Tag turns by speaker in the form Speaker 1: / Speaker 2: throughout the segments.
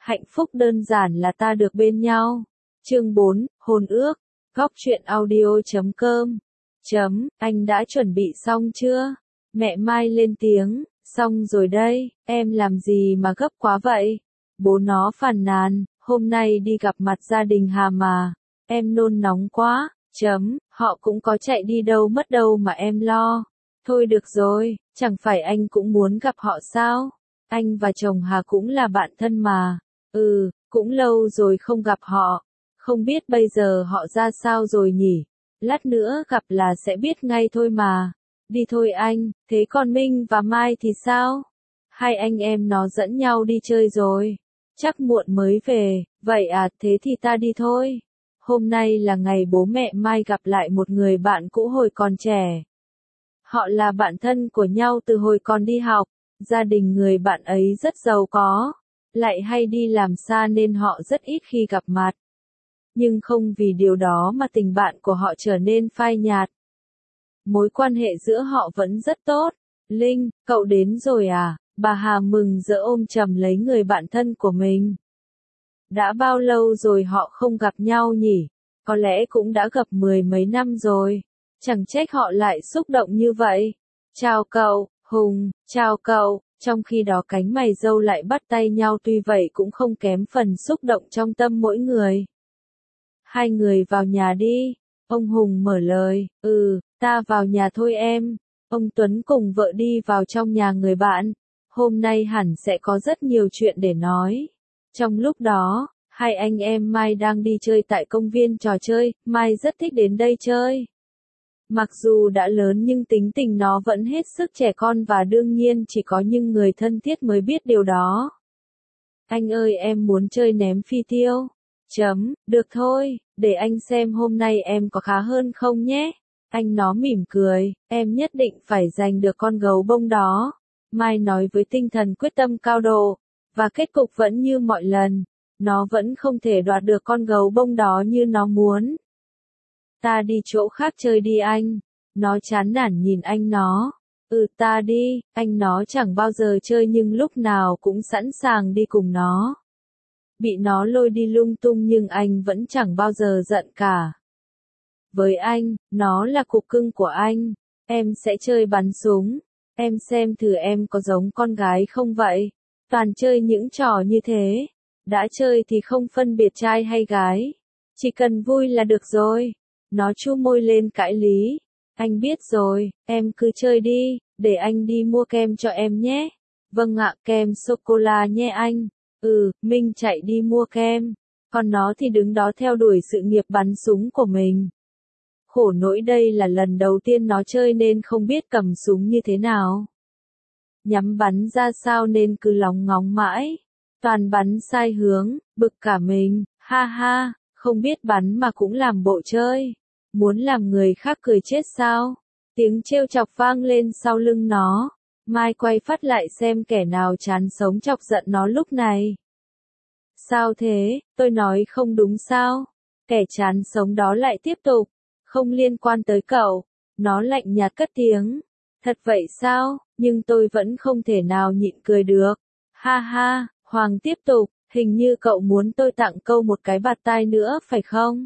Speaker 1: Hạnh phúc đơn giản là ta được bên nhau. Chương 4, hôn ước. Góc truyện audio.com. Anh đã chuẩn bị xong chưa? Mẹ Mai lên tiếng, xong rồi đây, em làm gì mà gấp quá vậy? Bố nó phàn nàn, hôm nay đi gặp mặt gia đình Hà mà, em nôn nóng quá, họ cũng có chạy đi đâu mất đâu mà em lo. Thôi được rồi, chẳng phải anh cũng muốn gặp họ sao? Anh và chồng Hà cũng là bạn thân mà. Cũng lâu rồi không gặp họ. Không biết bây giờ họ ra sao rồi nhỉ? Lát nữa gặp là sẽ biết ngay thôi mà. Đi thôi anh, thế còn Minh và Mai thì sao? Hai anh em nó dẫn nhau đi chơi rồi. Chắc muộn mới về, vậy à, thế thì ta đi thôi. Hôm nay là ngày bố mẹ Mai gặp lại một người bạn cũ hồi còn trẻ. Họ là bạn thân của nhau từ hồi còn đi học. Gia đình người bạn ấy rất giàu có, lại hay đi làm xa nên họ rất ít khi gặp mặt. Nhưng không vì điều đó mà tình bạn của họ trở nên phai nhạt. Mối quan hệ giữa họ vẫn rất tốt. Linh, cậu đến rồi à? Bà Hà mừng rỡ ôm chầm lấy người bạn thân của mình. Đã bao lâu rồi họ không gặp nhau nhỉ? Có lẽ cũng đã gặp 10 mấy năm rồi. Chẳng trách họ lại xúc động như vậy. Chào cậu, Hùng, chào cậu. Trong khi đó cánh mày râu lại bắt tay nhau, tuy vậy cũng không kém phần xúc động trong tâm mỗi người. Hai người vào nhà đi. Ông Hùng mở lời, ta vào nhà thôi em. Ông Tuấn cùng vợ đi vào trong nhà người bạn. Hôm nay hẳn sẽ có rất nhiều chuyện để nói. Trong lúc đó, hai anh em Mai đang đi chơi tại công viên trò chơi. Mai rất thích đến đây chơi. Mặc dù đã lớn nhưng tính tình nó vẫn hết sức trẻ con và đương nhiên chỉ có những người thân thiết mới biết điều đó. Anh ơi, em muốn chơi ném phi tiêu. Được thôi, để anh xem hôm nay em có khá hơn không nhé. Anh nó mỉm cười, em nhất định phải giành được con gấu bông đó. Mai nói với tinh thần quyết tâm cao độ, và kết cục vẫn như mọi lần. Nó vẫn không thể đoạt được con gấu bông đó như nó muốn. Ta đi chỗ khác chơi đi anh. Nó chán nản nhìn anh nó. Ta đi, anh nó chẳng bao giờ chơi nhưng lúc nào cũng sẵn sàng đi cùng nó. Bị nó lôi đi lung tung nhưng anh vẫn chẳng bao giờ giận cả. Với anh, nó là cục cưng của anh. Em sẽ chơi bắn súng. Em xem thử em có giống con gái không vậy? Toàn chơi những trò như thế. Đã chơi thì không phân biệt trai hay gái. Chỉ cần vui là được rồi. Nó chu môi lên cãi lý. Anh biết rồi, em cứ chơi đi, để anh đi mua kem cho em nhé. Vâng ạ, kem sô-cô-la nhé anh. Minh chạy đi mua kem. Còn nó thì đứng đó theo đuổi sự nghiệp bắn súng của mình. Khổ nỗi đây là lần đầu tiên nó chơi nên không biết cầm súng như thế nào. Nhắm bắn ra sao nên cứ lóng ngóng mãi. Toàn bắn sai hướng, bực cả mình, ha ha, không biết bắn mà cũng làm bộ chơi. Muốn làm người khác cười chết sao? Tiếng trêu chọc vang lên sau lưng nó. Mai quay phát lại xem kẻ nào chán sống chọc giận nó lúc này. Sao thế, tôi nói không đúng sao? Kẻ chán sống đó lại tiếp tục. Không liên quan tới cậu. Nó lạnh nhạt cất tiếng. Thật vậy sao? Nhưng tôi vẫn không thể nào nhịn cười được. Ha ha, Hoàng tiếp tục. Hình như cậu muốn tôi tặng câu một cái bạt tai nữa phải không?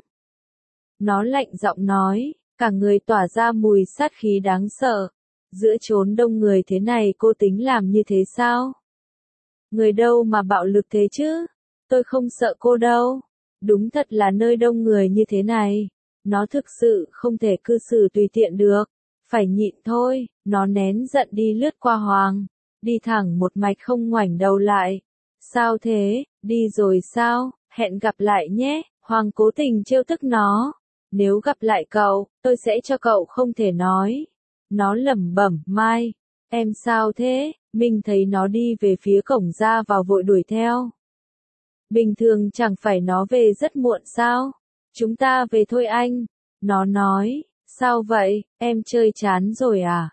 Speaker 1: Nó lạnh giọng nói, cả người tỏa ra mùi sát khí đáng sợ. Giữa chốn đông người thế này cô tính làm như thế sao? Người đâu mà bạo lực thế chứ? Tôi không sợ cô đâu. Đúng thật là nơi đông người như thế này. Nó thực sự không thể cư xử tùy tiện được. Phải nhịn thôi. Nó nén giận đi lướt qua Hoàng. Đi thẳng một mạch không ngoảnh đầu lại. Sao thế? Đi rồi sao? Hẹn gặp lại nhé. Hoàng cố tình trêu tức nó. Nếu gặp lại cậu, tôi sẽ cho cậu không thể nói. Nó lẩm bẩm, Mai. Em sao thế? Minh thấy nó đi về phía cổng ra vào vội đuổi theo. Bình thường chẳng phải nó về rất muộn sao? Chúng ta về thôi anh. Nó nói, sao vậy, em chơi chán rồi à?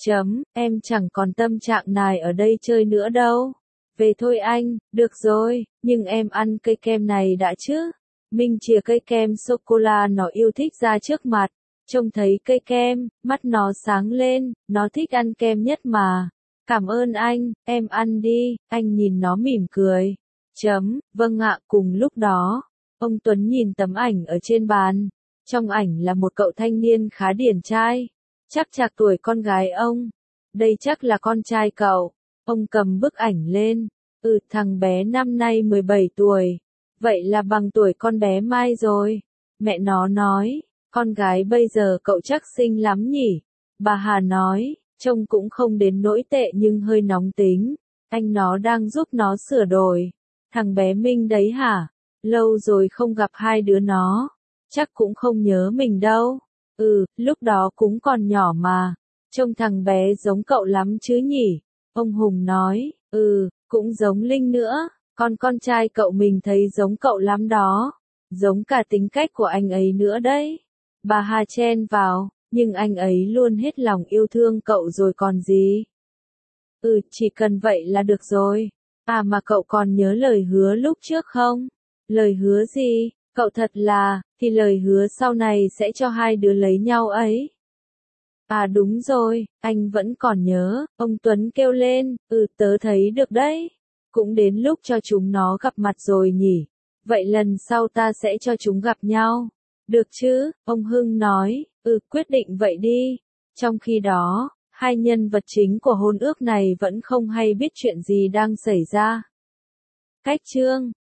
Speaker 1: Em chẳng còn tâm trạng này ở đây chơi nữa đâu. Về thôi anh, được rồi, nhưng em ăn cây kem này đã chứ? Minh chìa cây kem sô-cô-la nó yêu thích ra trước mặt. Trông thấy cây kem, mắt nó sáng lên, nó thích ăn kem nhất mà. Cảm ơn anh, em ăn đi, anh nhìn nó mỉm cười. Vâng ạ, cùng lúc đó, ông Tuấn nhìn tấm ảnh ở trên bàn. Trong ảnh là một cậu thanh niên khá điển trai, chắc chạc tuổi con gái ông. Đây chắc là con trai cậu. Ông cầm bức ảnh lên. Thằng bé năm nay 17 tuổi. Vậy là bằng tuổi con bé Mai rồi. Mẹ nó nói, con gái bây giờ cậu chắc xinh lắm nhỉ. Bà Hà nói, trông cũng không đến nỗi tệ nhưng hơi nóng tính. Anh nó đang giúp nó sửa đổi. Thằng bé Minh đấy hả? Lâu rồi không gặp hai đứa nó. Chắc cũng không nhớ mình đâu. Lúc đó cũng còn nhỏ mà. Trông thằng bé giống cậu lắm chứ nhỉ? Ông Hùng nói, cũng giống Linh nữa. Con trai cậu mình thấy giống cậu lắm đó. Giống cả tính cách của anh ấy nữa đấy. Bà Hà chen vào, nhưng anh ấy luôn hết lòng yêu thương cậu rồi còn gì. Chỉ cần vậy là được rồi. À mà cậu còn nhớ lời hứa lúc trước không? Lời hứa gì? Cậu thật là, thì lời hứa sau này sẽ cho hai đứa lấy nhau ấy. À đúng rồi, anh vẫn còn nhớ, ông Tuấn kêu lên, tớ thấy được đấy. Cũng đến lúc cho chúng nó gặp mặt rồi nhỉ. Vậy lần sau ta sẽ cho chúng gặp nhau. Được chứ, ông Hưng nói, quyết định vậy đi. Trong khi đó, hai nhân vật chính của hôn ước này vẫn không hay biết chuyện gì đang xảy ra. Cách chương